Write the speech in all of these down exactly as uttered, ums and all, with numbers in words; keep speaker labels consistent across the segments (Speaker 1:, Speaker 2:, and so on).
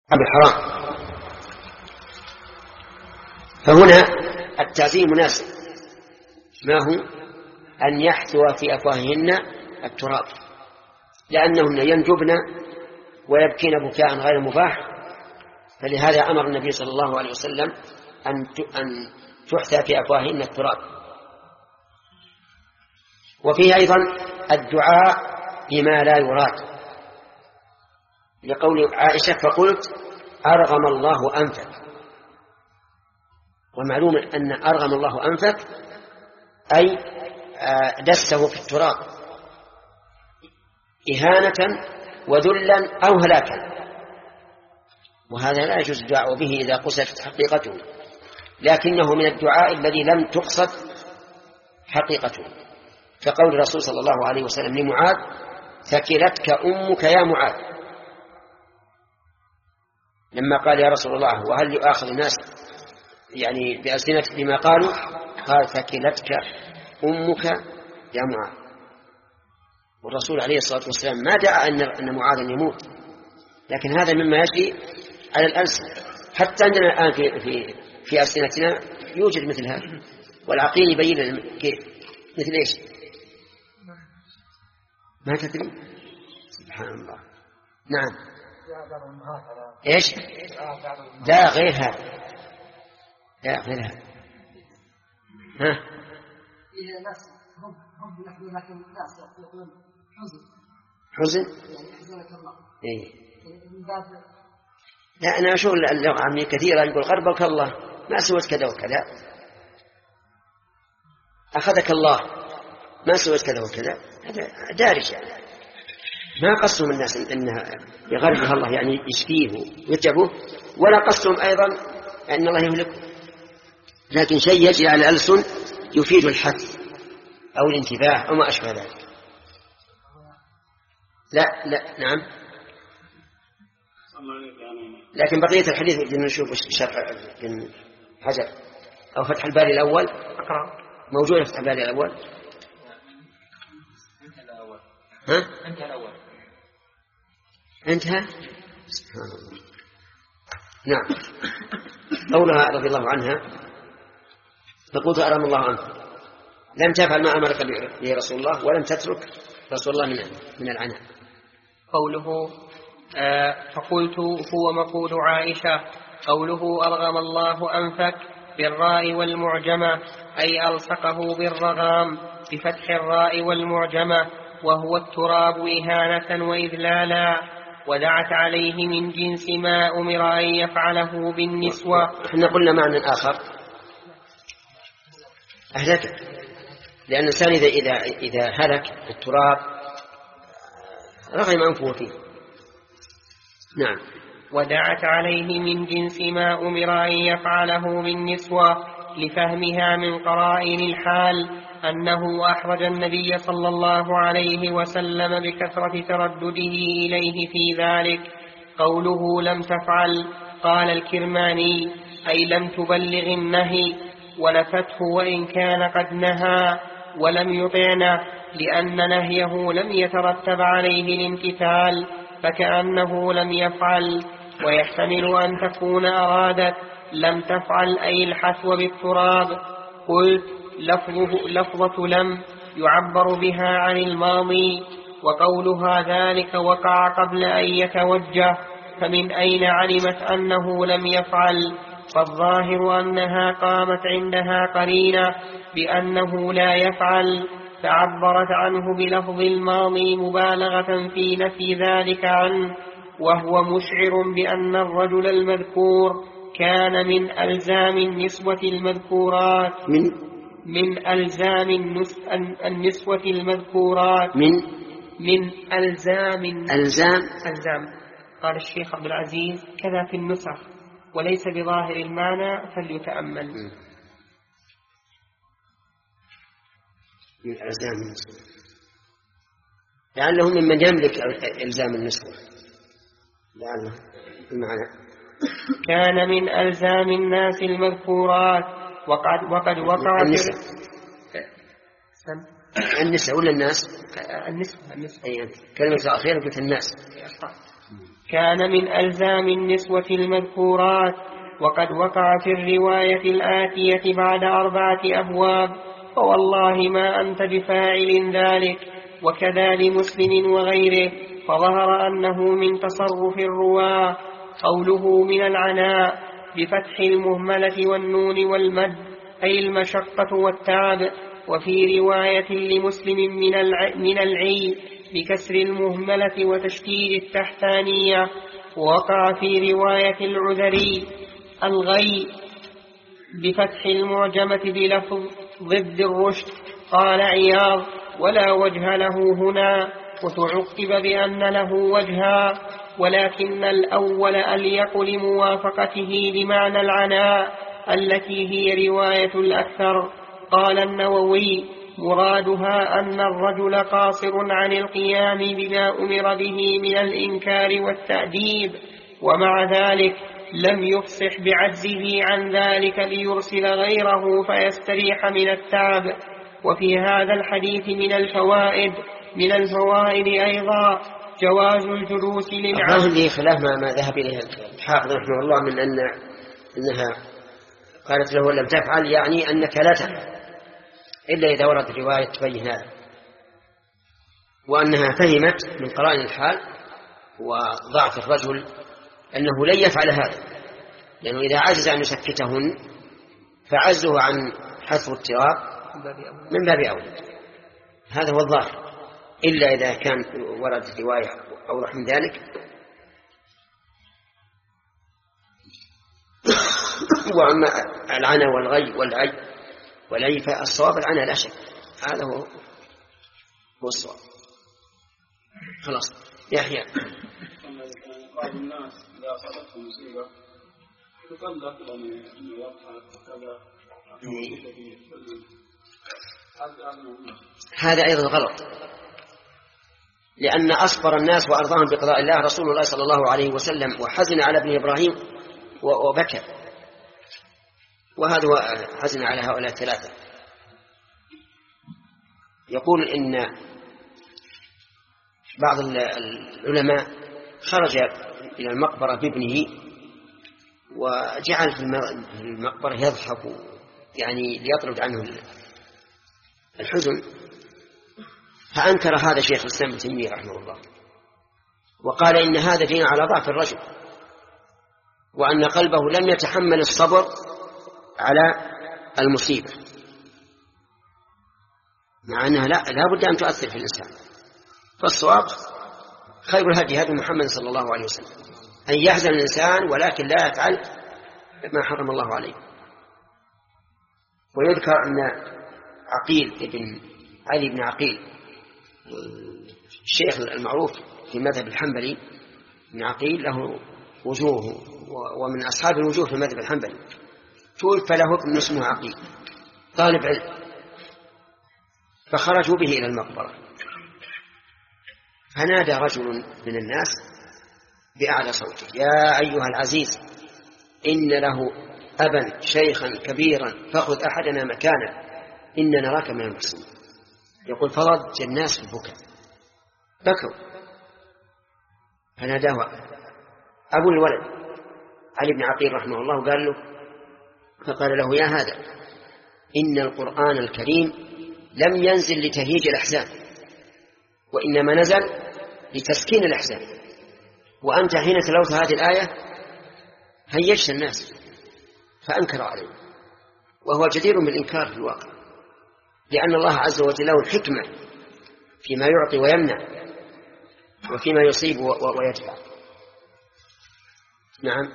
Speaker 1: بالحرام. فهنا التعزيم مناسب، ما هو أن يحثو في أفواههن التراب، لأنهن ينجبن ويبكين بكاء غير مباح، فلهذا أمر النبي صلى الله عليه وسلم أن تحثى في أفواههن التراب. وفيه أيضا الدعاء بما لا يراد، لقول عائشة فقلت أرغم الله أنفك. ومعلوم أن أرغم الله أنفك أي دسه في التراب إهانة وذلا أو هلاكا، وهذا لا يجوز الدعاء به إذا قصدت حقيقته، لكنه من الدعاء الذي لم تقصد حقيقته، كقول الرسول صلى الله عليه وسلم لمعاذ ثكلتك أمك يا معاذ، لما قال يا رسول الله وهل يؤاخذ الناس يعني بألسنتك بما قالوا، قال ثكلتك أمك يا معاذ. والرسول عليه الصلاة والسلام ما دعا أن معاذ يموت، لكن هذا مما يجري على الألسنة، حتى عندنا الآن في, في, في ألسنتنا يوجد مثل هذا، والعقيل يبين كيف مثل إيش ما تدري. سبحان الله. نعم إيش لا غير هذا، لا غير هذا. ها حزن إيه؟ لا أنا أشوف اللغة عامية كثيرة، يقول غربك الله ما سويت كذا وكذا، أخذك الله ما سويت كذا وكذا، هذا دارج يعني. ما قصهم الناس إنها يغربها الله يعني يشفيه ويتعبه، ولا قصهم أيضا أن الله يهلكه، لكن شيء يجري على الألسن يفيد الحث أو الانتباه أو ما أشبه ذلك. لا لا نعم. لكن بقية الحديث بدنا نشوف شرح ابن حجر أو فتح الباري الأول أقرأ موجودة فتح الباري الأول. ها؟ انتهى الأول انتهى. سبحان الله. نعم. قولها رضي الله عنها فقلت أرام الله عنك لم تفعل ما أمرك به رسول الله ولم تترك رسول الله من من العناء.
Speaker 2: قوله آه فقلت هو مقول عائشة. قوله أرغم الله أنفك بالراء والمعجمة أي ألصقه بالرغام بفتح الراء والمعجمة، وهو التراب إهانة وإذلالا، ودعت عليه من جنس ما أمر أن يفعله بالنسوة.
Speaker 1: احنا قلنا معنى آخر أهلك، لأن الإنسان إذا, إذا, إذا هلك التراب رغم أنفه فيه. نعم.
Speaker 2: ودعت عليه من جنس ما أمر أن يفعله بالنسوة لفهمها من قرائن الحال أنه أحرج النبي صلى الله عليه وسلم بكثرة تردده إليه في ذلك. قوله لم تفعل قال الكرماني أي لم تبلغ النهي، ولفته وإن كان قد نهى ولم يطعنا، لأن نهيه لم يترتب عليه الامتثال فكأنه لم يفعل. ويحتمل أن تكون أرادت لم تفعل أي الحثو بالتراب. قلت لفظه لفظة لم يعبر بها عن الماضي، وقولها ذلك وقع قبل أن يتوجه، فمن أين علمت أنه لم يفعل؟ فالظاهر أنها قامت عندها قرينة بأنه لا يفعل، فعبرت عنه بلفظ الماضي مبالغة في نفي ذلك عنه، وهو مشعر بأن الرجل المذكور كان من ألزام النسوة المذكورات
Speaker 1: من
Speaker 2: من ألزام النسوة المذكورات
Speaker 1: من
Speaker 2: من ألزام
Speaker 1: ألزام
Speaker 2: ألزام قال الشيخ عبد العزيز كذا في النسخ وليس بظاهر المعنى فليتأمل.
Speaker 1: من ألزام النسوة لعله ممن يملك إلزام النسوة، لعله المعنى
Speaker 2: كان من ألزام الناس المذكورات. وقد, وقد وقع
Speaker 1: النساء النساء ولا الناس؟
Speaker 2: النساء النساء
Speaker 1: أي كلمة أخيرة قلت الناس.
Speaker 2: كان من ألزام النسوة المذكورات. وقد وقع في الرواية الآتية بعد أربعة أبواب، فوالله ما أنت بفاعل ذلك، وكذا لمسلم وغيره، فظهر أنه من تصرف الرواة. قوله من العناء بفتح المهملة والنون والمد أي المشقة والتعب. وفي رواية لمسلم من, الع... من العي بكسر المهملة وتشديد التحتانية. ووقع في رواية العذري الغي بفتح المعجمة بلفظ ضد الرشد. قال عياض: ولا وجه له هنا، وتعقب بأن له وجها، ولكن الأول أليق لموافقته لمعنى العناء التي هي رواية الأكثر. قال النووي: مرادها أن الرجل قاصر عن القيام بما أمر به من الإنكار والتأديب، ومع ذلك لم يفصح بعجزه عن ذلك ليرسل غيره فيستريح من التعب. وفي هذا الحديث من الفوائد من الفوائد أيضا جواز الجلوس للعبد.
Speaker 1: هذه خلاف ما, ما ذهب إليه الحافظ رحمه الله من أن إنها قالت له لم تفعل، يعني أنك لا تفعل إلا إذا وردت رواية تبين هذا، وأنها فهمت من قرائن الحال وضعف الرجل أنه لن يفعل هذا، لأنه إذا عجز أن يسكتهن فعزه عن حث اضطراب من باب أولى. هذا هو الظاهر، إلا إذا كان وردت رواية أوضح من ذلك. وأما العنى والغي والعي والعي فالصواب العنى لا شك، هذا هو هو الصواب. خلاص يحيى.
Speaker 3: بعض الناس إذا أصابتهم مصيبة يطلق لهم أن يضحك وكذا،
Speaker 1: هذا أيضا غلط، لأن أصبر الناس وأرضاهم بقضاء الله رسول الله صلى الله عليه وسلم، وحزن على ابن إبراهيم وبكى، وهذا حزن على هؤلاء الثلاثة. يقول إن بعض العلماء خرج إلى المقبرة بابنه وجعل في المقبرة يضحك، يعني ليطرد عنه الحزن، فأنكر هذا شيخ الإسلام ابن تيمية رحمه الله، وقال إن هذا دين على ضعف الرجل، وأن قلبه لم يتحمل الصبر على المصيبة، مع أنها لا, لا بد أن تؤثر في الإنسان. فالصواب خير الهدي هدي محمد صلى الله عليه وسلم، أن يحزن الإنسان ولكن لا يفعل ما حرم الله عليه. ويذكر أن عقيل ابن علي بن عقيل الشيخ المعروف في المذهب الحنبلي، ابن عقيل له وجوه ومن أصحاب الوجوه في المذهب الحنبلي، توفى له ابن اسمه عقيل طالب علم، فخرجوا به إلى المقبرة، فنادى رجل من الناس بأعلى صوته: يا أيها العزيز، إن له أبا شيخا كبيرا فخذ أحدنا مكانه، إن نراك من المحسنين. يقول فضج الناس في البكاء، بكوا، فناداه أبو الولد علي بن عقيل رحمه الله، قال له فقال له: يا هذا، إن القرآن الكريم لم ينزل لتهييج الأحزان، وإنما نزل لتسكين الأحزان، وأنت حين تلوت هذه الآية هيجت الناس. فأنكر عليه، وهو جدير بالإنكار في الواقع، لأن الله عز وجل له الحكمة فيما يعطي ويمنع، وفيما يصيب ويدفع. نعم.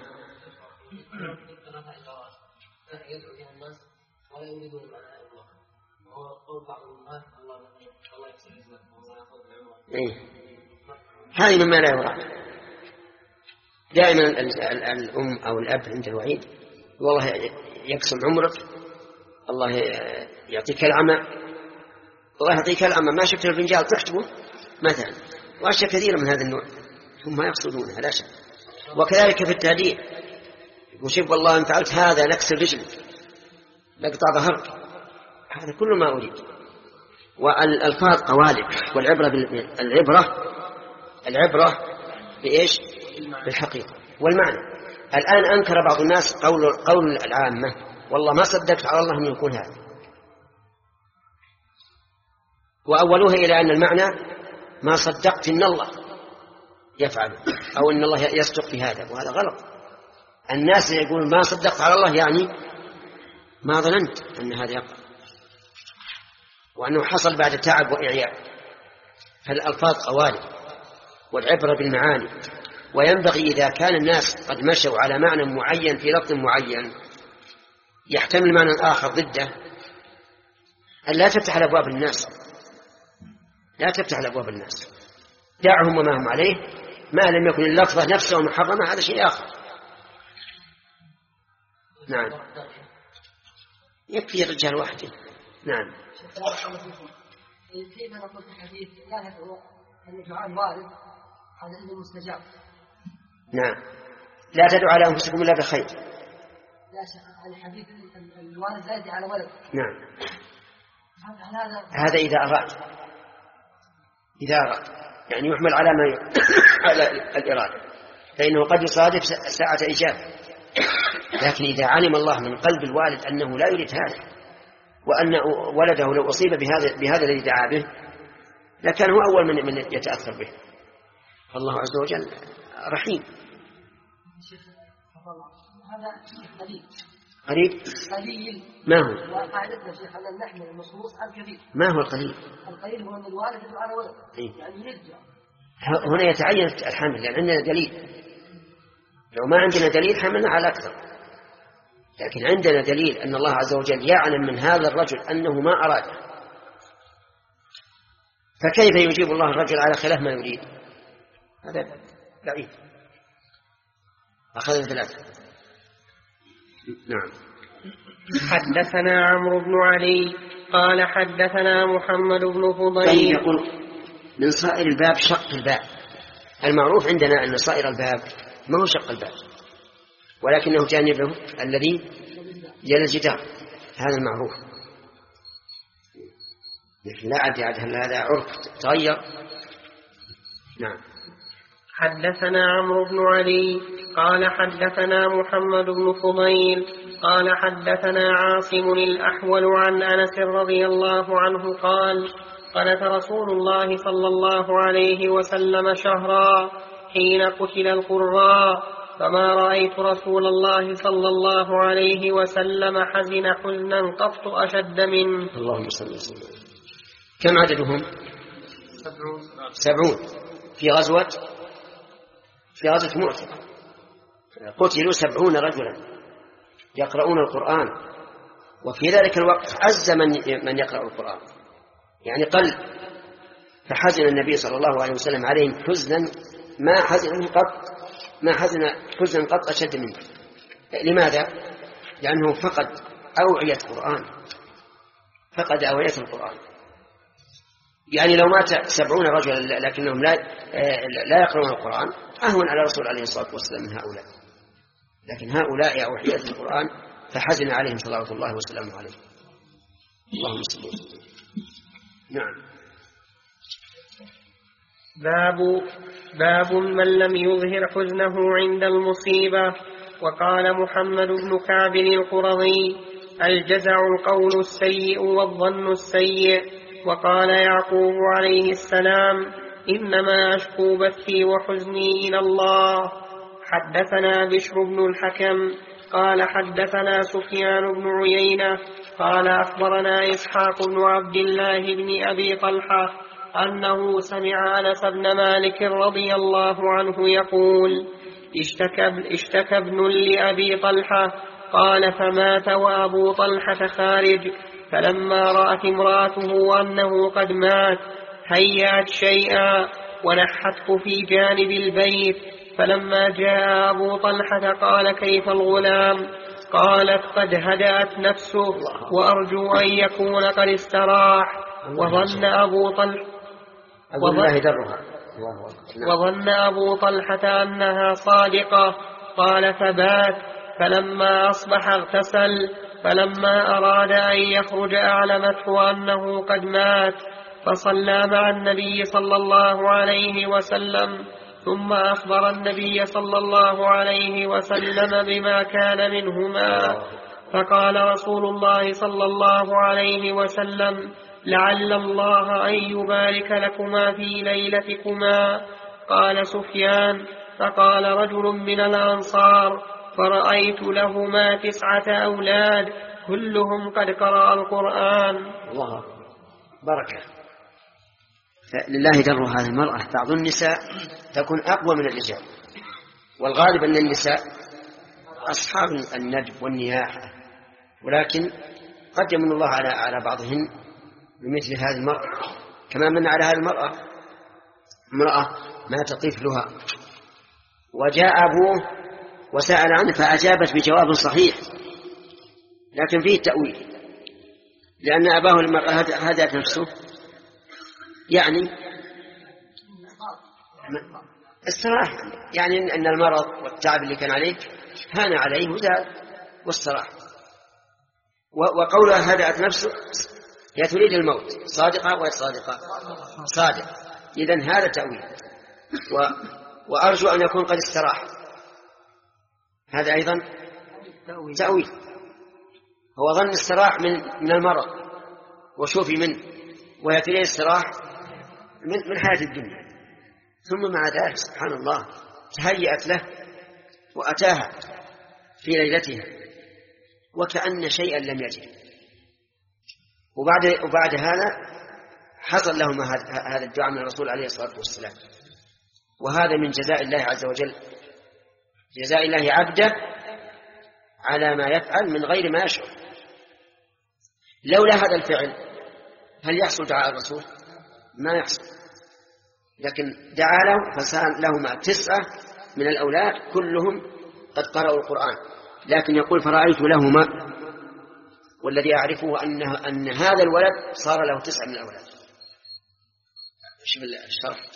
Speaker 1: إيه؟ هذه مما لا يراد. دائما الأم أو الأب عند الوعيد: والله يقسم عمرك، الله يعطيك العمى، الله يعطيك العمى، ما شفت الفنجال تحتبه مثلا، وأشياء كثيرة من هذا النوع، هم يقصدونها لا شك. وكذلك في التهديد: وشوف والله إن فعلت هذا نكسر رجلك، نقطع ظهرك، هذا كل ما أريد. والألفاظ قوالب، والعبرة العبرة العبرة بإيش؟ بالحقيقة والمعنى. الآن أنكر بعض الناس قول, قول العامة والله ما صدقت على الله أن يكون هذا، وأولوها إلى أن المعنى ما صدقت إن الله يفعل أو إن الله يصدق في هذا، وهذا غلط. الناس يقول ما صدقت على الله يعني ما ظننت أن هذا يقع، وأنه حصل بعد تعب وإعياء. فالألفاظ قوالب والعبرة بالمعاني، وينبغي إذا كان الناس قد مشوا على معنى معين في لفظ معين يحتمل معنى آخر ضده أن لا تفتح الأبواب الناس، لا تفتح الأبواب الناس، دعهم وما هم عليه، ما لم يكن اللفظة نفسه محرمة هذا شيء آخر. نعم يكفي الرجال واحد. نعم
Speaker 4: كيف نقول في الحديث لا يدعو أن الدعاء وارد على إذن مستجاب؟
Speaker 1: نعم لا تدعوا على أنفسكم إلا بخير.
Speaker 4: لا شك الحديث الوارد لا يدعي على ولد.
Speaker 1: نعم
Speaker 4: هذا
Speaker 1: هذا إذا أراد، إذا أراد يعني يحمل على ما على الإرادة، فإنه قد يصادف ساعة إجابة. لكن إذا علم الله من قلب الوالد أنه لا يريد هذا، وأن ولده لو أصيب بهذا بهذا الذي دعا به لكان هو أول من من يتأثر به. فالله عز وجل رحيم.
Speaker 4: هذا قليل
Speaker 1: قليل
Speaker 4: قليل
Speaker 1: ما هو؟
Speaker 4: وقاعدتنا شيخ أن نحمل النصوص على الكثير.
Speaker 1: ما هو القليل؟
Speaker 4: القليل هو أن الوالد يدعو على ولد
Speaker 1: إيه؟
Speaker 4: يعني يرجع.
Speaker 1: هنا يتعين الحمل لأن عندنا دليل. لو ما عندنا دليل حملنا على أكثر، لكن عندنا دليل أن الله عز وجل يعلم من هذا الرجل أنه ما أراده، فكيف يجيب الله الرجل على خلاف ما يريد؟ هذا بعيد. أخذنا ثلاثة. نعم.
Speaker 2: حدثنا عمرو بن علي قال حدثنا محمد بن فضيل.
Speaker 1: طيب يقول من صائر الباب شق الباب. المعروف عندنا أن صائر الباب ما هو شق الباب ولكنه جانبه الذي يلي الجدار، هذا المعروف. لكن لا أدري هل هذا عرف تغير. نعم.
Speaker 2: حدثنا عمرو بن علي قال حدثنا محمد بن فضيل قال حدثنا عاصم الأحول عن أنس رضي الله عنه قال قنت رسول الله صلى الله عليه وسلم شهرا حين قتل القراء، فما رأيت رسول الله صلى الله عليه وسلم حزن حزنا قط أشد منه.
Speaker 1: اللهم صل وسلم. كم عددهم؟
Speaker 2: سبعون.
Speaker 1: سبعون في غزوة في غزوة مؤتة قتلوا سبعون رجلا يقرؤون القرآن، وفي ذلك الوقت عز من من يقرأ القرآن يعني قل، فحزن النبي صلى الله عليه وسلم عليهم حزنا ما حزن قط ما حزن حزنا قط أشد منه. لماذا؟ لأنه فقد أوعية القرآن، فقد أوعية القرآن. يعني لو مات سبعون رجلا لكنهم لا لا يقرؤون القرآن أهون على الرسول عليه الصلاة والسلام من هؤلاء، لكن هؤلاء أوعية القرآن فحزن عليهم صلوات الله وسلامه عليه. اللهم صل وسلم. نعم.
Speaker 2: باب باب من لم يظهر حزنه عند المصيبة. وقال محمد بن كعب القرظي الجزع القول السيء والظن السيء. وقال يعقوب عليه السلام إنما أشكو بثي وحزني إلى الله. حدثنا بشر بن الحكم قال حدثنا سفيان بن عيينة قال أخبرنا إسحاق بن عبد الله بن أبي طلحة أنه سمع أنس بن مالك رضي الله عنه يقول اشتكى, اشتكى ابن لأبي طلحة قال فمات وأبو طلحة خارج، فلما رأت امرأته أنه قد مات هيأت شيئا ونحته في جانب البيت، فلما جاء أبو طلحة قال كيف الغلام؟ قالت قد هدأت نفسه وأرجو أن يكون قد استراح. وظن أبو طلحة وظن أبو طلحة أنها صادقة. قال فبات، فلما أصبح اغتسل، فلما أراد أن يخرج أعلمته أنه قد مات، فصلى مع النبي صلى الله عليه وسلم ثم أخبر النبي صلى الله عليه وسلم بما كان منهما. فقال رسول الله صلى الله عليه وسلم: لعل الله أن يبارك لكما في ليلتكما. قال سفيان: فقال رجل من الأنصار: فرأيت لهما تسعة أولاد كلهم قد قرأ القرآن.
Speaker 1: الله بركة. لله در هذه المرأة. بعض النساء تكون أقوى من الرجال، والغالب أن النساء أصحاب الندب والنياحة، ولكن قد يمن الله على على بعضهن بمثل هذه المرأة، كما من على هذه المرأة امرأة مات طفلها وجاء أبوه وسأل عنه فأجابت بجواب صحيح، لكن فيه تأويل، لأن أباه المرأة هدأت نفسه، يعني الصراحة، يعني أن المرض والتعب اللي كان عليه هان عليه وزاد والصراحة. وقولها هدأت نفسه هي تريد الموت، صادقة وهي صادقة صادقة، إذن هذا تأويل. و... وأرجو أن يكون قد استراح، هذا أيضا تأويل. هو ظن استراح من من المرض وشوفي منه، وهي تريد استراح من من حياة الدنيا، ثم مع ذلك سبحان الله تهيأت له وأتاها في ليلتها وكأن شيئا لم يجد. وبعد وبعد هذا حصل لهم هذا الدعاء من الرسول عليه الصلاة والسلام. وهذا من جزاء الله عز وجل، جزاء الله عبده على ما يفعل من غير ما يشعر. لولا هذا الفعل هل يحصل دعاء الرسول؟ ما يحصل، لكن دعا له فصار لهما تسعة من الأولاد كلهم قد قرأوا القرآن. لكن يقول فرأيت لهما، والذي أعرفه أنه أن هذا الولد صار له تسعة من الأولاد. شوف الشرح.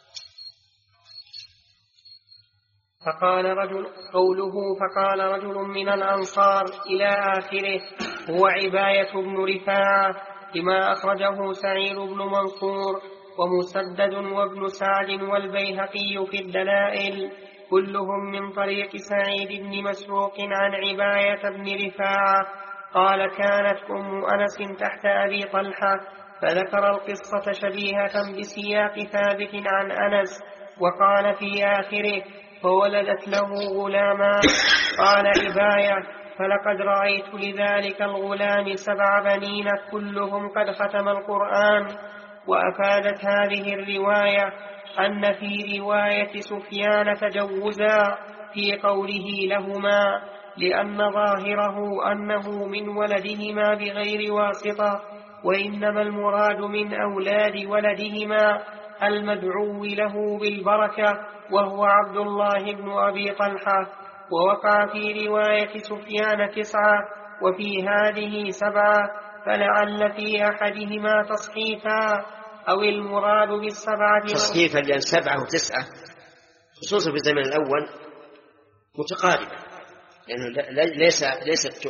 Speaker 2: فقال رجل قوله فقال رجل من الأنصار إلى آخره هو عباية بن رفاعة، لما أخرجه سعيد بن منصور ومسدد وابن سعد والبيهقي في الدلائل، كلهم من طريق سعيد بن مسروق عن عباية بن رفاعة قال: كانت أم أنس تحت أبي طلحة، فذكر القصة شبيهة بسياق ثابت عن أنس، وقال في آخره: فولدت له غلاما. قال عباية: فلقد رأيت لذلك الغلام سبع بنين كلهم قد ختم القرآن. وأفادت هذه الرواية أن في رواية سفيان تجوزا في قوله لهما، لأن ظاهره أنه من ولدهما بغير واسطة، وإنما المراد من أولاد ولدهما المدعو له بالبركة وهو عبد الله بن أبي طلحة. ووقع في رواية سفيان تسعة وفي هذه سبعة، فلعل في أحدهما تصحيفا، أو المراد بالسبعة
Speaker 1: تصحيفا، لأن سبعة وتسعة خصوصا في الزمن الأول متقاربة، لأنه ليس ليست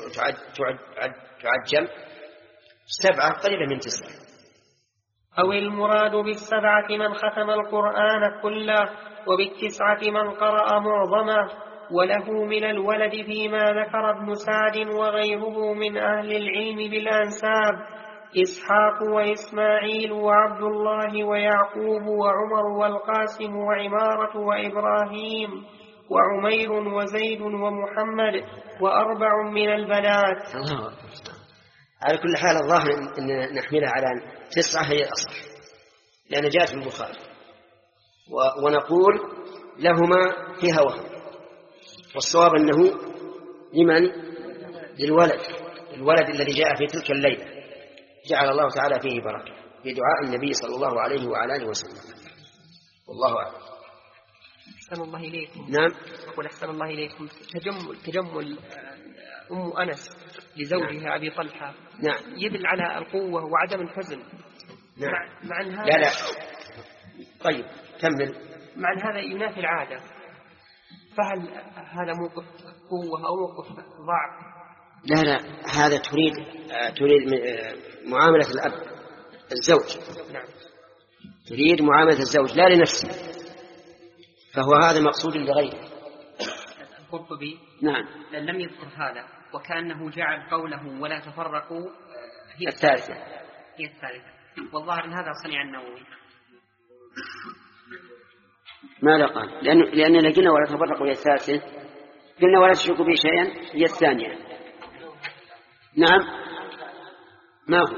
Speaker 1: تعجم، سبعة قليلة من تسعة.
Speaker 2: أو المراد بالسبعة من ختم القرآن كله، وبالتسعة من قرأ معظمه. وله من الولد فيما ذكر ابن سعد وغيره من أهل العلم بالأنساب إسحاق وإسماعيل وعبد الله ويعقوب وعمر والقاسم وعمارة وإبراهيم وعمير وزيد ومحمد وأربع من البنات.
Speaker 1: الله. على كل حال الظاهر أن نحملها على تسعة هي الأصح، لأن جاءت في البخاري، ونقول لهما فيها وهم، والصواب أنه لمن؟ للولد، الولد الذي جاء في تلك الليلة جعل الله تعالى فيه بركة بدعاء النبي صلى الله عليه وعلى آله وسلم. والله أعلم.
Speaker 2: أحسن الله إليكم.
Speaker 1: نعم.
Speaker 2: أقول أحسن الله إليكم. تجمل تجمل أم أنس لزوجها نعم. أبي طلحة
Speaker 1: نعم.
Speaker 2: يدل على القوة وعدم الحزن.
Speaker 1: نعم.
Speaker 2: مع, مع أن هذا
Speaker 1: لا لا. طيب كمل.
Speaker 2: مع أن هذا ينافي العادة، فهل هذا موقف قوة أو موقف ضعف؟
Speaker 1: لا لا، هذا تريد تريد معاملة الأب الزوج.
Speaker 2: نعم.
Speaker 1: تريد معاملة الزوج لا لنفسه، فهو هذا مقصود لغيره.
Speaker 5: القرطبي
Speaker 1: نعم
Speaker 5: لم يذكر هذا، وكأنه جعل قوله ولا تفرقوا هي
Speaker 1: الثالثة
Speaker 5: هي الثالثة، والظاهر أن هذا صنيع النووي.
Speaker 1: ماذا قال؟ لأن لأننا قلنا ولا تفرقوا هي الثالثة، قلنا ولا تشركوا به شيئا هي الثانية. نعم ما هو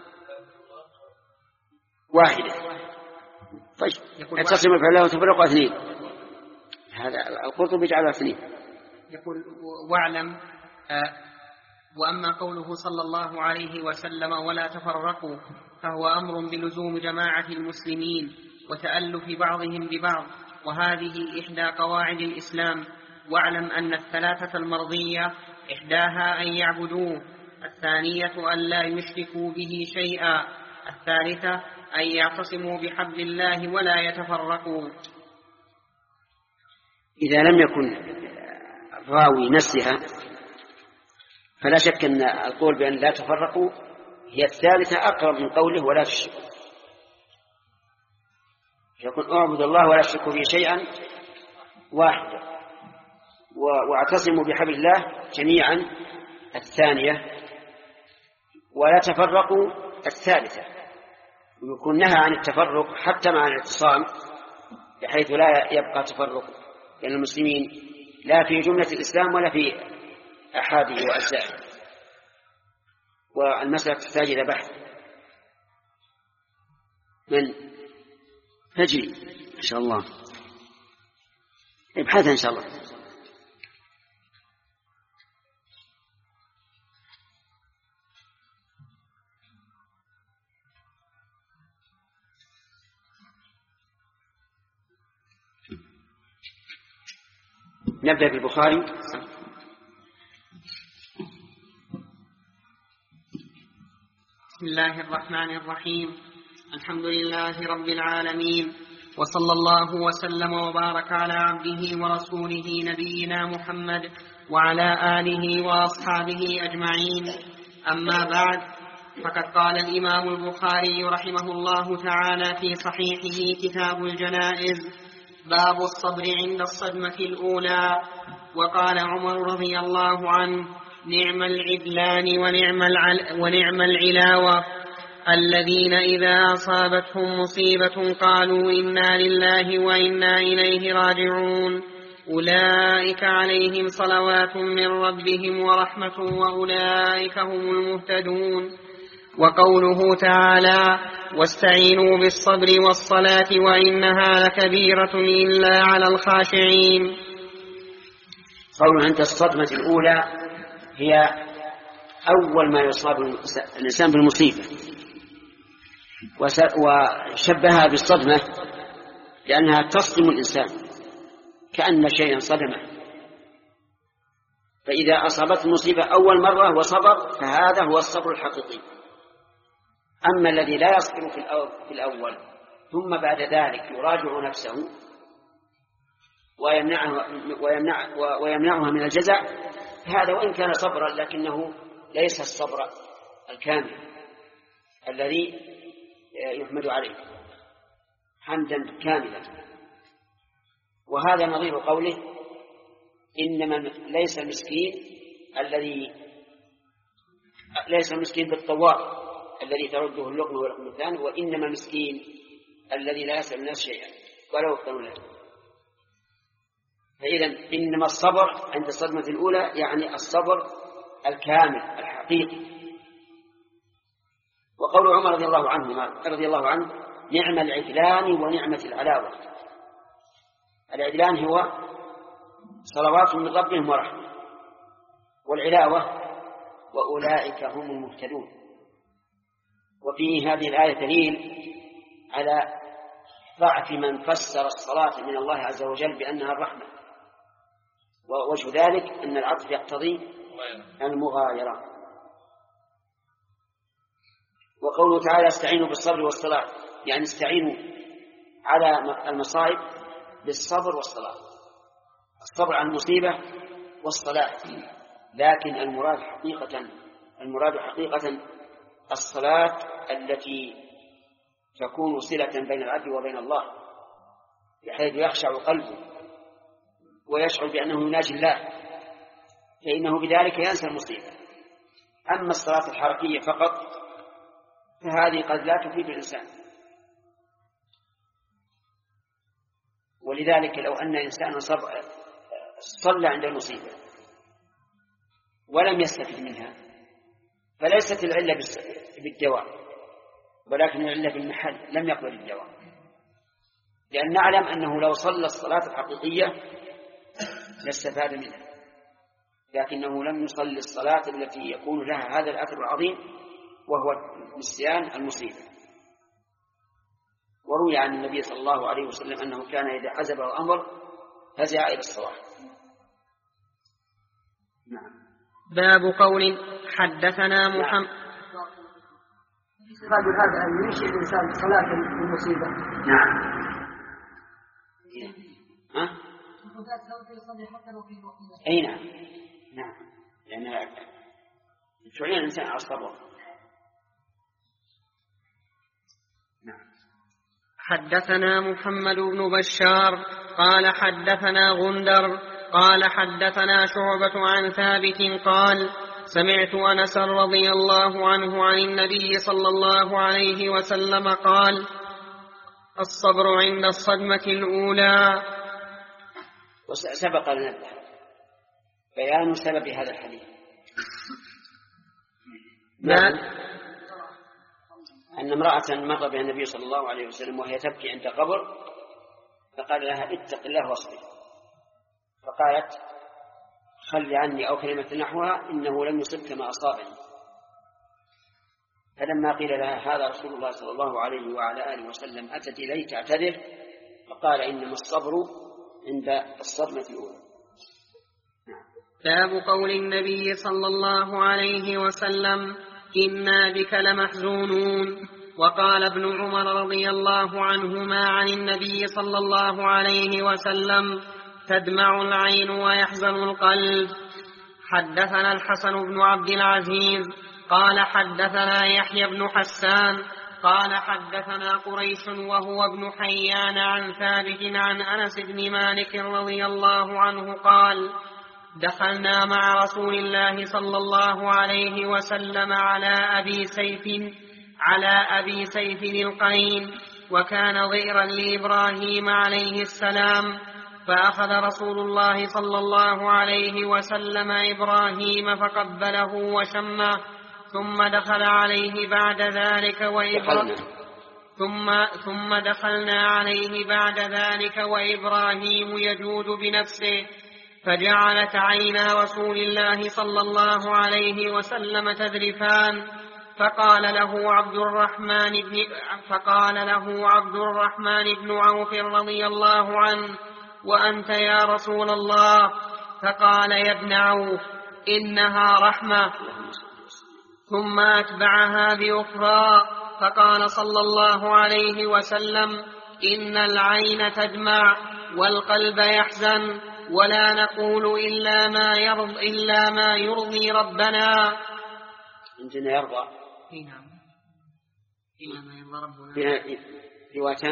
Speaker 1: واحدة. طيب اعتصموا بالله وتفرقوا اثنين، هذا القرطبي يجعلها اثنين.
Speaker 5: يقول واعلم آه وأما قوله صلى الله عليه وسلم ولا تفرقوا فهو أمر بلزوم جماعة المسلمين وتألف بعضهم ببعض، وهذه إحدى قواعد الإسلام. واعلم أن الثلاثة المرضية إحداها أن يعبدوه، الثانية أن لا يشركوا به شيئا، الثالثة أن يعتصموا بحبل الله ولا يتفرقوا.
Speaker 1: إذا لم يكن راوي نفسها فلا شك أن القول بأن لا تفرقوا هي الثالثة أقرب من قوله ولا تشركوا. يقول اعبدوا الله ولا تشركوا به شيئا واحدا، واعتصموا بحبل الله جميعا الثانية، ولا تفرقوا الثالثة. ويكون نهى عن التفرق حتى مع الاعتصام بحيث لا يبقى تفرق بين المسلمين لا في جملة الإسلام ولا في أحاده وأجزائه، والمسألة تحتاج إلى بحث. من تجري إن شاء الله ابحثها إن شاء الله. نبدأ بالبخاري.
Speaker 5: بسم الله الرحمن الرحيم. الحمد لله رب العالمين، وصلى الله وسلم وبارك على عبده ورسوله نبينا محمد وعلى آله وأصحابه أجمعين. أما بعد، فقد قال الإمام البخاري رحمه الله تعالى في صحيحه كتاب الجنائز: باب الصبر عند الصدمة الأولى. وقال عمر رضي الله عنه: نعم العدلان ونعم, العل ونعم العلاوة الذين إذا أصابتهم مصيبة قالوا إنا لله وإنا إليه راجعون، أولئك عليهم صلوات من ربهم ورحمة وأولئك هم المهتدون. وقوله تعالى: واستعينوا بالصبر والصلاة وإنها لكبيرة إلا على الخاشعين.
Speaker 1: قول عند الصدمة الأولى هي أول ما يصاب الإنسان بالمصيبة، وشبهها بالصدمة لأنها تصدم الإنسان كأن شيئا صدمه، فإذا أصابت المصيبة أول مرة وصبر فهذا هو الصبر الحقيقي. أما الذي لا يصبر في الأول ثم بعد ذلك يراجع نفسه ويمنعه ويمنع ويمنعها من الجزع، هذا وإن كان صبرا لكنه ليس الصبر الكامل الذي يحمد عليه حمدا كاملا. وهذا نظير قوله: إنما ليس المسكين الذي ليس المسكين بالطوار الذي ترده اللقمة واللقمة الثاني، وإنما المسكين الذي لا يسأل الناس شيئا ولو افتنوا له. فإذا إنما الصبر عند الصدمة الأولى يعني الصبر الكامل الحقيقي. وقول عمر رضي الله عنه رضي الله عنه: نعم العدلان ونعمة العلاوة. العدلان هو صلوات من ربهم ورحمة، والعلاوة وأولئك هم المهتدون. وفي هذه الآية دليل على ضعف من فسر الصلاة من الله عز وجل بأنها الرحمة، ووجه ذلك أن العطف يقتضي المغايرة. وقوله تعالى: استعينوا بالصبر والصلاة، يعني استعينوا على المصائب بالصبر والصلاة، الصبر عن المصيبة والصلاة. لكن المراد حقيقة المراد حقيقة الصلاة التي تكون صلة بين العبد وبين الله، بحيث يخشع قلبه ويشعر بأنه يناجي الله، فإنه بذلك ينسى المصيبة. أما الصلاة الحركية فقط فهذه قد لا تفيد الإنسان. ولذلك لو أن إنسانا صلى عند المصيبة ولم يستفد منها فليست العلة بالدواء، ولكن العلة بالمحل، لم يقبل الدواء، لأن نعلم أنه لو صلى الصلاة الحقيقية لاستفاد منها، لكنه لم يصلي الصلاة التي يكون لها هذا الأثر العظيم وهو نسيان المصيبة. وروي عن النبي صلى الله عليه وسلم أنه كان إذا عزب الأمر فزع إلى الصلاة. نعم.
Speaker 5: باب قول حدثنا محمد.
Speaker 4: استفاد هذا أن ينشئ الإنسان صلاة المصيبة.
Speaker 1: نعم. ها؟ أي نعم. نعم. لأن تعين الإنسان على الصبر. نعم.
Speaker 5: حدثنا محمد بن بشار قال حدثنا غندر قال حدثنا شعبة عن ثابت قال سمعت أنس رضي الله عنه عن النبي صلى الله عليه وسلم قال الصبر عند الصدمة الأولى.
Speaker 1: وسبق لنا بيان سبب هذا الحديث. نعم. أن امرأة مر بها النبي صلى الله عليه وسلم وهي تبكي عند قبر فقال لها اتق الله واصبر، فقالت خل عني أو كلمة نحوها إنه لم يصبك ما أصابني. فلما قيل لها هذا رسول الله صلى الله عليه وعلى آله وسلم أتت إليه تعتذر، فقال إنما الصبر عند الصدمة الأولى.
Speaker 5: باب قول النبي صلى الله عليه وسلم إنا بك لمحزونون. وقال ابن عمر رضي الله عنهما عن النبي صلى الله عليه وسلم تدمع العين ويحزن القلب. حدثنا الحسن بن عبد العزيز قال حدثنا يحيى بن حسان قال حدثنا قريش وهو ابن حيان عن ثابت عن أنس بن مالك رضي الله عنه قال دخلنا مع رسول الله صلى الله عليه وسلم على أبي سيف على أبي سيف القين وكان ضئرا لإبراهيم عليه السلام، فأخذ رسول الله صلى الله عليه وسلم إبراهيم فقبله وشمه، ثم دخل عليه بعد ذلك وإبراهيم ثم ثم دخلنا عليه بعد ذلك وإبراهيم يجود بنفسه، فجعلت عينا رسول الله صلى الله عليه وسلم تذرفان، فقال له عبد الرحمن بن فقال له عبد الرحمن بن عوف رضي الله عنه وأنت يا رسول الله؟ فقال يا ابن عوف إنها رحمة. ثم أتبعها بأخرى فقال صلى الله عليه وسلم إن العين تدمع والقلب يحزن ولا نقول إلا ما يرضي, إلا ما يرضي ربنا.
Speaker 1: عندنا يرضى
Speaker 5: نعم إلا ما يرضى ربنا
Speaker 1: في واتان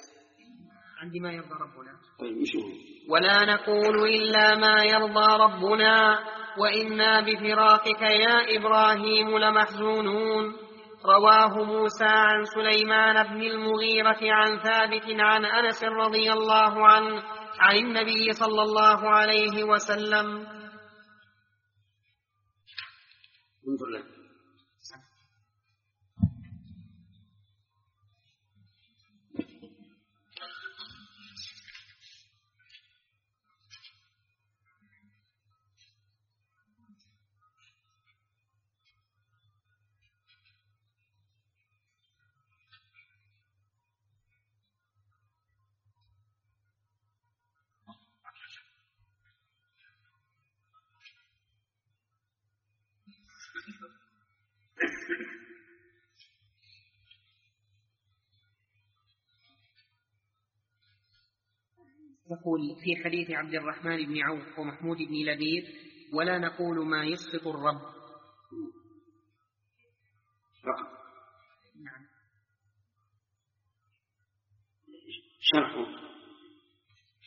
Speaker 5: عندي ما يرضى ربنا
Speaker 1: ولا
Speaker 5: نقول إلا ما يرضى ربنا وإنا بفراقك يا إبراهيم لمحزونون. رواه موسى عن سليمان بن المغيرة عن ثابت عن أنس رضي الله عنه عن النبي صلى الله عليه وسلم.
Speaker 1: انظر لك
Speaker 5: يقول في حديث عبد الرحمن بن عوف ومحمود بن لبيد ولا نقول ما يسخط الرب.
Speaker 1: نعم. شرحه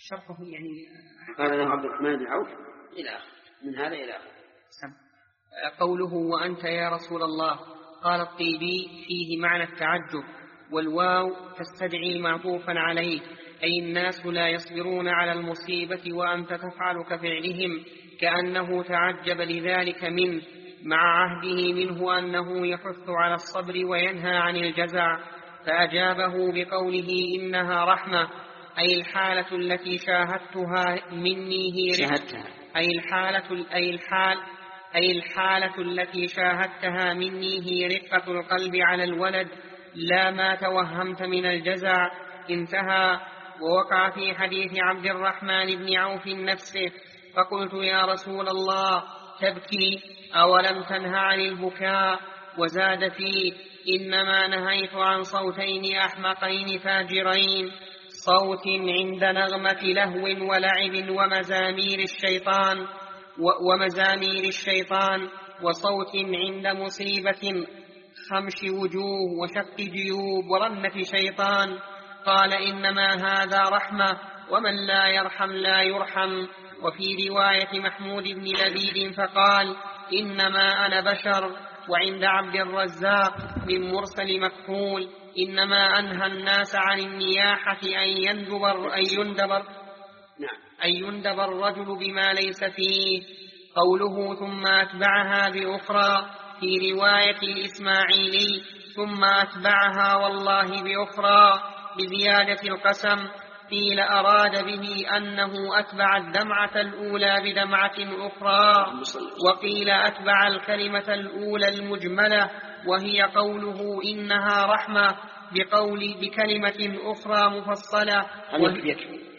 Speaker 5: شرطه يعني
Speaker 1: قال له عبد الرحمن بن عوف إلى آخر من هذا إلى آخر.
Speaker 5: قوله وأنت يا رسول الله قال الطيبي فيه معنى التعجب، والواو تستدعي معطوفا عليه، أي الناس لا يصبرون على المصيبة وأنت تفعل كفعلهم، كأنه تعجب لذلك منه مع عهده منه أنه يحث على الصبر وينهى عن الجزع، فأجابه بقوله إنها رحمة، أي الحالة التي شاهدتها مني هي
Speaker 1: شاهدتها
Speaker 5: أي الحالة أي الحال أي الحالة التي شاهدتها مني هي رقة القلب على الولد لا ما توهمت من الجزع. انتهى. ووقع في حديث عبد الرحمن بن عوف نفسه، فقلت يا رسول الله تبكي أولم تنه عن البكاء؟ وزاد فيه إنما نهيت عن صوتين أحمقين فاجرين، صوت عند نغمة لهو ولعب ومزامير الشيطان ومزامير الشيطان وصوت عند مصيبة خمش وجوه وشق جيوب ورنة شيطان. قال إنما هذا رحمة، ومن لا يرحم لا يرحم. وفي رواية محمود بن لبيد فقال إنما أنا بشر. وعند عبد الرزاق من مرسل مكحول إنما أنهى الناس عن النياحة أن يندبر أن يندبر أن يندب الرجل بما ليس فيه. قوله ثم أتبعها بأخرى في رواية الإسماعيلي ثم أتبعها والله بأخرى بزيادة القسم، قيل أراد به أنه أتبع الدمعة الأولى بدمعة أخرى، وقيل أتبع الكلمة الأولى المجملة وهي قوله إنها رحمة بقول بكلمة أخرى مفصلة وهي,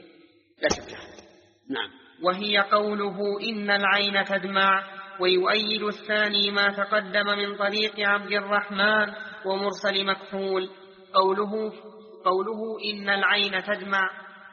Speaker 1: نعم.
Speaker 5: وهي قوله إن العين تدمع. ويؤيد الثاني ما تقدم من طريق عبد الرحمن ومرسل مكحول قوله قوله إن العين تدمع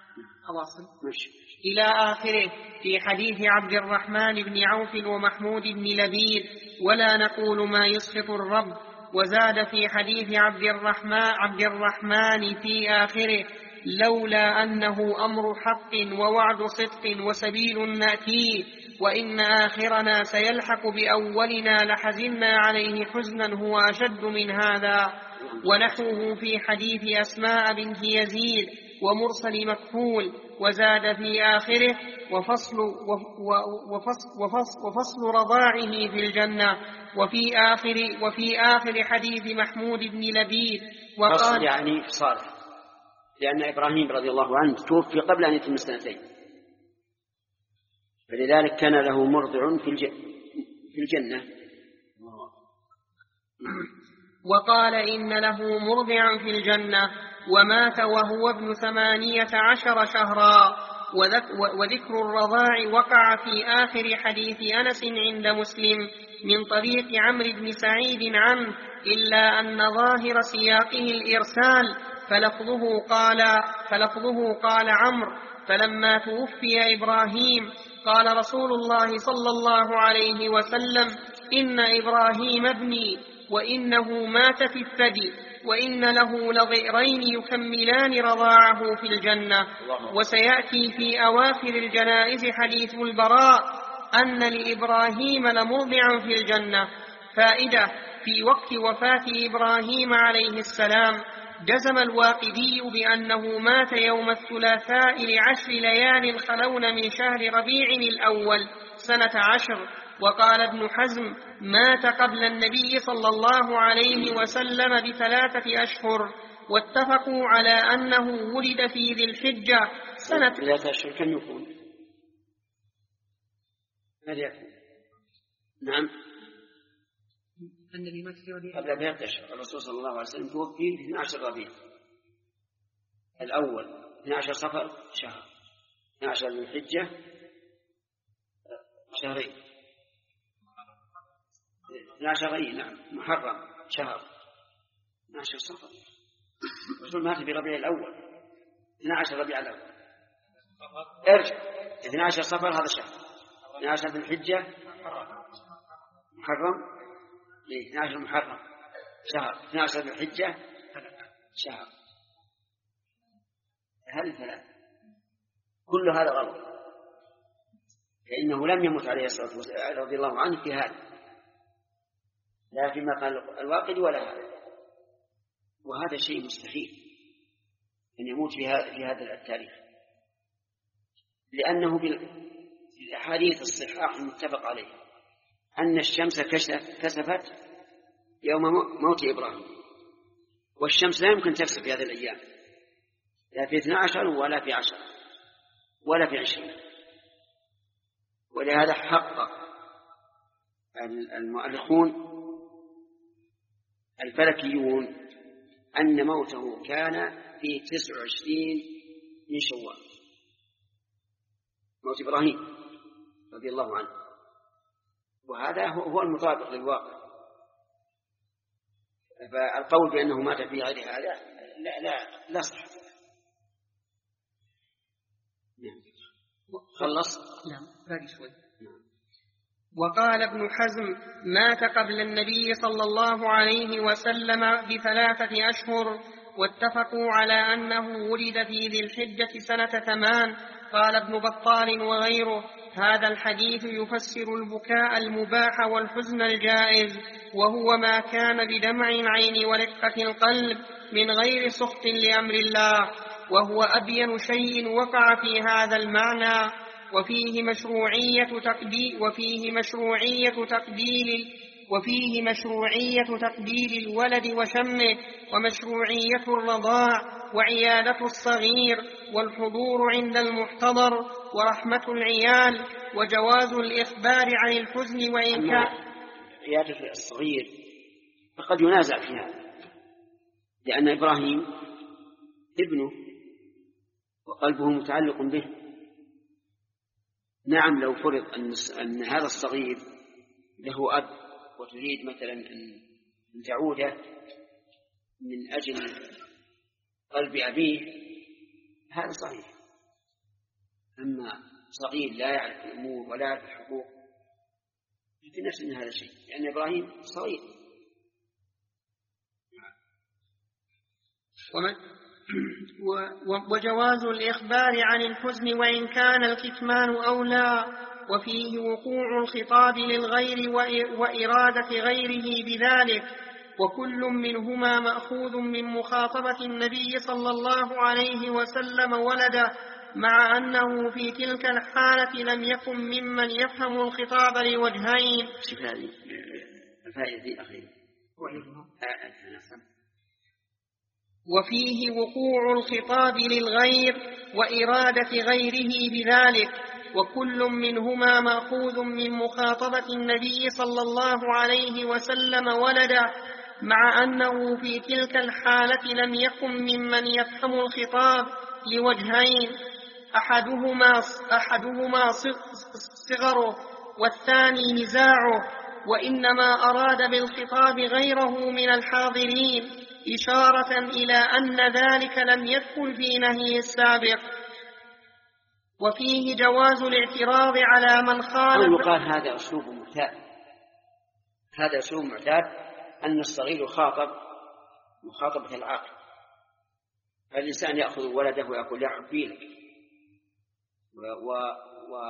Speaker 5: إلى آخره في حديث عبد الرحمن بن عوف ومحمود بن لبيد ولا نقول ما يسخط الرب. وزاد في حديث عبد الرحمن, عبد الرحمن في آخره لولا أنه أمر حق ووعد صدق وسبيل نأتيه وإن آخرنا سيلحق بأولنا لحزنا عليه حزنا هو أشد من هذا. ونحوه في حديث أسماء بنت يزيد ومرسل مكحول. وزاد في آخره وفصل, وفصل, وفصل, وفصل رضاعه في الجنة. وفي آخر, وفي آخر حديث محمود بن لبيد
Speaker 1: وقال يعني صالح، لأن إبراهيم رضي الله عنه توفي قبل أن يتم سنتين، فلذلك كان له مرضع في في الجنة.
Speaker 5: وقال إن له مرضع في الجنة ومات وهو ابن ثمانية عشر شهرا. وذكر الرضاع وقع في آخر حديث أنس عند مسلم من طريق عمرو بن سعيد عنه، إلا أن ظاهر سياقه الإرسال، فلفظه قال, فلفظه قال عمرو فلما توفي إبراهيم قال رسول الله صلى الله عليه وسلم إن إبراهيم ابني وإنه مات في الثدي وإن له لضئرين يكملان رضاعه في الجنة. وسيأتي في أواخر الجنائز حديث البراء أن لإبراهيم لمرضع في الجنة. فائدة: في وقت وفاة إبراهيم عليه السلام جزم الواقدي بأنه مات يوم الثلاثاء لعشر ليال خلون من شهر ربيع الأول سنة عشر. وقال ابن حزم مات قبل النبي صلى الله عليه وسلم بثلاثة أشهر. واتفقوا على أنه ولد في ذي الحجة سنة
Speaker 1: ثلاثة أشهر. كم يكون؟ نعم
Speaker 5: النبي مات في
Speaker 1: قبل ثلاثة أشهر. الرسول صلى الله عليه وسلم توفي في اثني عشر ربيع الأول، اثني عشر صفر شهر، اثني عشر ذي الحجة شهرين، اثني عشر غير نعم محرم شهر، اثني عشر صفر. الرسول مات في ربيع الأول، اثني عشر ربيع الأول. ارجع اثني عشر صفر هذا شهر، اثني عشر ذي الحجة محرم، اثني عشر محرم شهر، اثني عشر ذي الحجة شهر. هذه ثلاث كل هذا غلط، فإنه لم يمت عليه الصلاة والسلام رضي الله عنه في هذا، لا فيما قال الواقدي ولا هذا، وهذا شيء مستحيل أن يموت في هذا التاريخ، لأنه بالأحاديث الصحاح المتفق عليه أن الشمس كسفت يوم موت إبراهيم، والشمس لا يمكن تكسف في هذه الأيام، لا في اثنى عشر ولا في عشر ولا في عشرين. ولهذا حقق المؤرخون الفلكيون أن موته كان في تسع وعشرين من شوال، موت إبراهيم رضي الله عنه، وهذا هو المطابق للواقع. فالقول بأنه مات في غير هذا لا لا لا صح. خلص؟
Speaker 5: نعم باقي شوي. وقال ابن حزم: مات قبل النبي صلى الله عليه وسلم بثلاثة أشهر، واتفقوا على أنه ولد في ذي الحجة سنة ثمان. قال ابن بطال وغيره: هذا الحديث يفسر البكاء المباح والحزن الجائز، وهو ما كان بدمع عين ورقة القلب من غير سخط لأمر الله، وهو أبين شيء وقع في هذا المعنى. وفيه مشروعية تقدير وفيه مشروعية تقدير وفيه مشروعية تقدير الولد وشمه، ومشروعية الرضاع، وعيادة الصغير، والحضور عند المحتضر، ورحمة العيال، وجواز الإخبار عن الحزن وإن كان.
Speaker 1: عيادة الصغير فقد ينازع فيها، لأن إبراهيم ابنه وقلبه متعلق به. نعم لو فرض أن هذا الصغير له أب وتريد مثلا أن تعوده من أجل قلب أبيه، هذا صحيح. أما صغير لا يعرف الأمور ولا يعرف الحقوق، في نفس من هذا الشيء، لأن يعني إبراهيم صغير.
Speaker 5: وجواز الإخبار عن الحزن وإن كان الكتمان أولى، وفيه وقوع الخطاب للغير وإرادة غيره بذلك، وكل منهما مأخوذ من مخاطبة النبي صلى الله عليه وسلم ولده، مع أنه في تلك الحالة لم يكن ممن يفهم الخطاب لوجهين. وفيه وقوع الخطاب للغير وإرادة غيره بذلك، وكل منهما مأخوذ من مخاطبة النبي صلى الله عليه وسلم ولده، مع أنه في تلك الحالة لم يكن ممن يفهم الخطاب لوجهين: أحدهما, أحدهما صغره، والثاني نزاعه، وإنما أراد بالخطاب غيره من الحاضرين، إشارة إلى أن ذلك لم يدخل في نهي السابق. وفيه جواز الاعتراض على من خالف.
Speaker 1: يقال هذا أسلوب معتاد، هذا أسلوب معتاد أن الصغير يخاطب مخاطبة العاقل، فالإنسان يأخذ ولده ويقول يا حبي لك، و, و...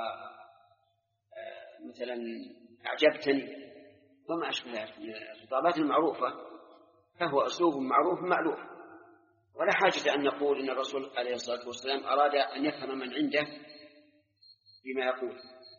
Speaker 1: مثلا أعجبتني وما أشبه من الخطابات المعروفة، فهو أسلوب معروف مألوف، ولا حاجة أن نقول إن الرسول عليه الصلاة والسلام أراد أن يفهم من عنده بما يقول.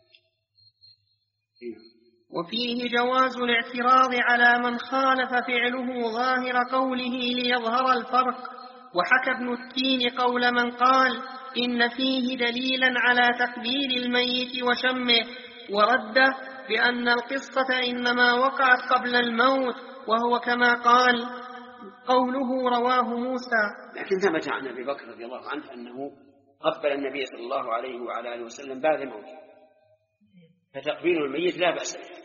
Speaker 5: وفيه جواز الاعتراض على من خالف فعله ظاهر قوله ليظهر الفرق. وحكى ابن التين قول من قال إن فيه دليلا على تقبيل الميت وشمه، ورده بأن القصة إنما وقعت قبل الموت، وهو كما قال قوله رواه موسى.
Speaker 1: لكن ثبت عن أبي بكر رضي الله عنه أنه قبل النبي صلى الله عليه وعلى آله وسلم بعد موته، فتقبيل الميت لا بأس به.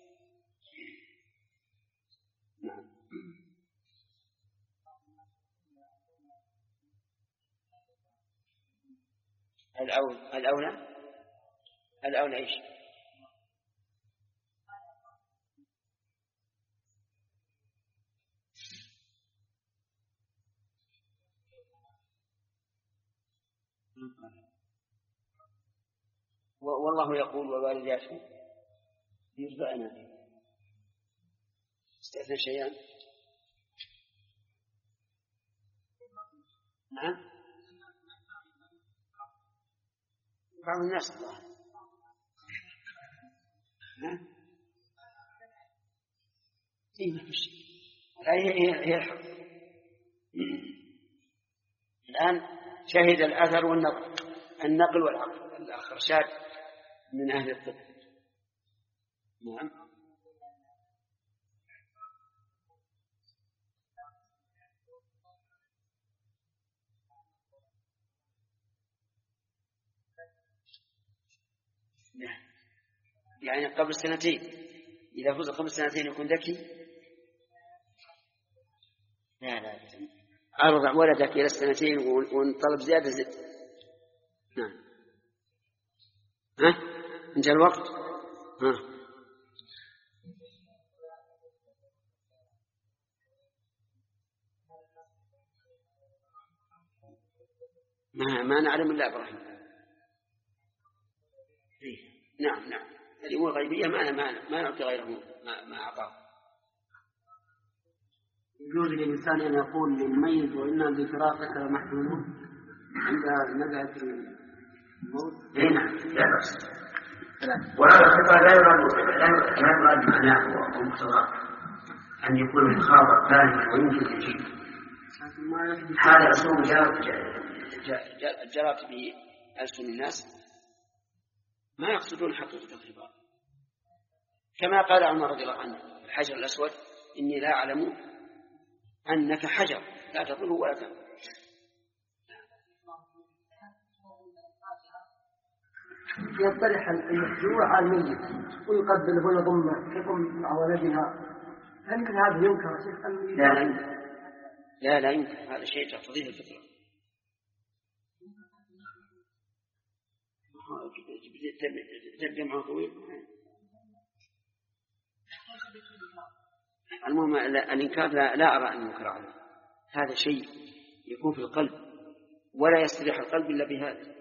Speaker 1: الأولى الأولى الأولى إيش؟ والله يقول والوالدات يرضعن. استأذن شيئا؟ نعم بعض الناس الله نعم إيه ما في شيء. هي هي الحق. الآن شهد الأثر والنقل النقل والعقل. الأخ رشاد من أهل الطب. نعم يعني قبل سنتين إذا فوز قبل سنتين يكون ذكي. لا لا أرضع ولدك إلى السنتين ونطلب زيادة زد. نعم ها انت الوقت ها ما, ما نعلم إلا إبراهيم. نعم نعم الأمور الغيبية ما ما ما نعطي غيره ما ما أعطاه.
Speaker 6: يجوز للإنسان أن يقول للميت وإنا بفراقك محزونون عند نزعة الموت.
Speaker 1: أي نعم لا بأس. وهذا الخطأ لا يراد لا يراد معناه ومقتضاه أن يكون المخاطب فاهما ويمكن الجيد. هذا أسلوب جرت به ألسن الناس ما يقصدون حقيقة الخطاب. كما قال عمر رضي الله عنه الحجر الأسود إني لا أعلم أنك حجر لا تضر ولا تنفع.
Speaker 4: يطرح المحجور على الميت ويقبله ويضمه يقوم مع ولدها. هل يمكن هذا ينكر شيخ؟
Speaker 1: لا لا يمكن. لا لا يمكن. هذا شيء تقتضيه الفطرة. ترجمة طويل. المهم الإنكار لا, لا أرى أن ينكر عليه. هذا شيء يكون في القلب ولا يستريح القلب إلا بهذا.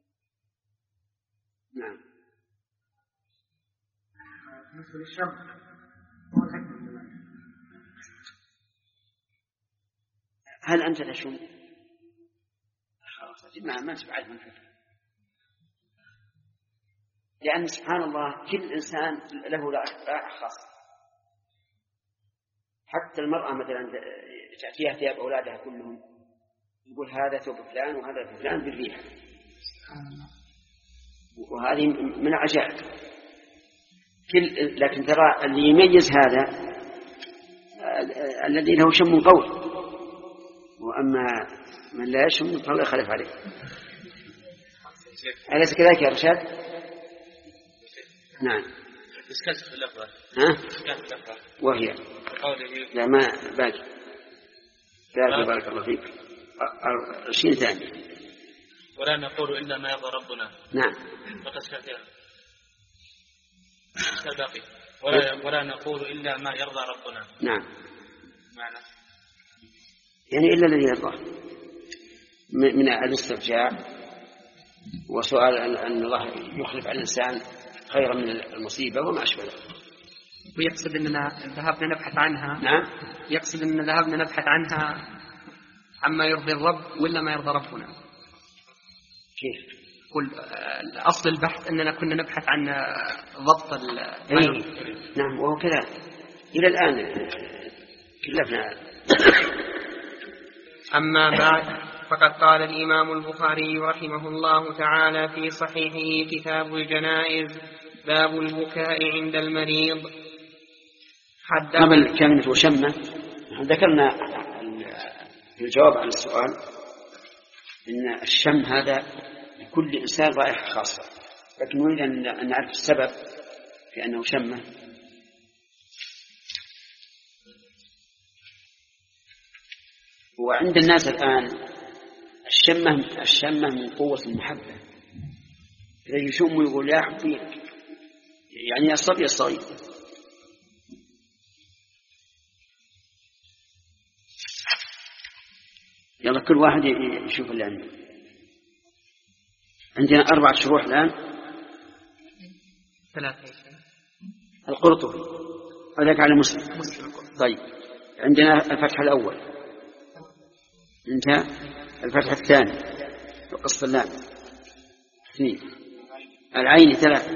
Speaker 1: نعم
Speaker 4: مثل الشر
Speaker 1: هل أنت تشم؟ خلاص ما ما تبعد من فكرة. لأن سبحان الله كل إنسان له رائحة خاصة. حتى المرأة مثلا تأتيها ثياب أولادها كلهم يقول هذا ثوب فلان وهذا فلان بالريحة. وهذه من العجائب. كل لكن ترى اللي يميز هذا الذي له شم قوي، وأما من لا يشم فهو يخالف عليه. أليس كذلك يا رشاد؟ نعم.
Speaker 3: إسكات في اللفظة.
Speaker 1: ها؟
Speaker 3: إسكات في اللفظة.
Speaker 1: وهي. لا ما باقي. باقي بارك الله فيك. عشرين ثانية.
Speaker 3: ولا نقول إلا ما يرضى ربنا.
Speaker 1: نعم.
Speaker 3: فقد كثير. باقي. ولا ولا نقول إلا ما يرضى ربنا.
Speaker 1: نعم.
Speaker 3: معنى.
Speaker 1: يعني إلا الذي يرضى. من الاسترجاع وسؤال أن الله يخلف على الإنسان خيرا من المصيبة وما أشبه ذلك.
Speaker 5: ويقصد أننا ذهبنا نبحث عنها.
Speaker 1: نعم.
Speaker 5: يقصد أننا ذهبنا نبحث عنها عما يرضي الرب ولا ما يرضى ربنا.
Speaker 1: كيف؟
Speaker 5: قل أصل البحث أننا كنا نبحث عن ضبط ال.
Speaker 1: نعم وهو كذا إلى الآن كلفنا.
Speaker 5: أما بعد فقد قال الإمام البخاري رحمه الله تعالى في صحيحه كتاب الجنائز باب البكاء عند المريض.
Speaker 1: قبل كلمة وشمة ذكرنا في الجواب عن السؤال إن الشم هذا لكل إنسان رائحة خاصة، لكن نريد أن نعرف السبب في أنه شمه. وعند الناس الآن الشمة الشمة من قوة المحبة. إذا يشم ويقول يا حبي يعني الصبي الصغير. يلا كل واحد يشوف اللي عنده. عندنا أربعة شروح الآن
Speaker 5: ثلاثة يا شيخ.
Speaker 1: القرطبي هذاك على مسلم. طيب عندنا الفتح الأول، انتهى الفتح الثاني وقصف اللام اثنين، العين ثلاثة،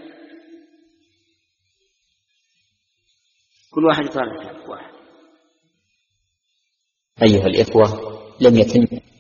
Speaker 1: كل واحد يطالع واحد.
Speaker 7: أيها الإخوة، لم يتم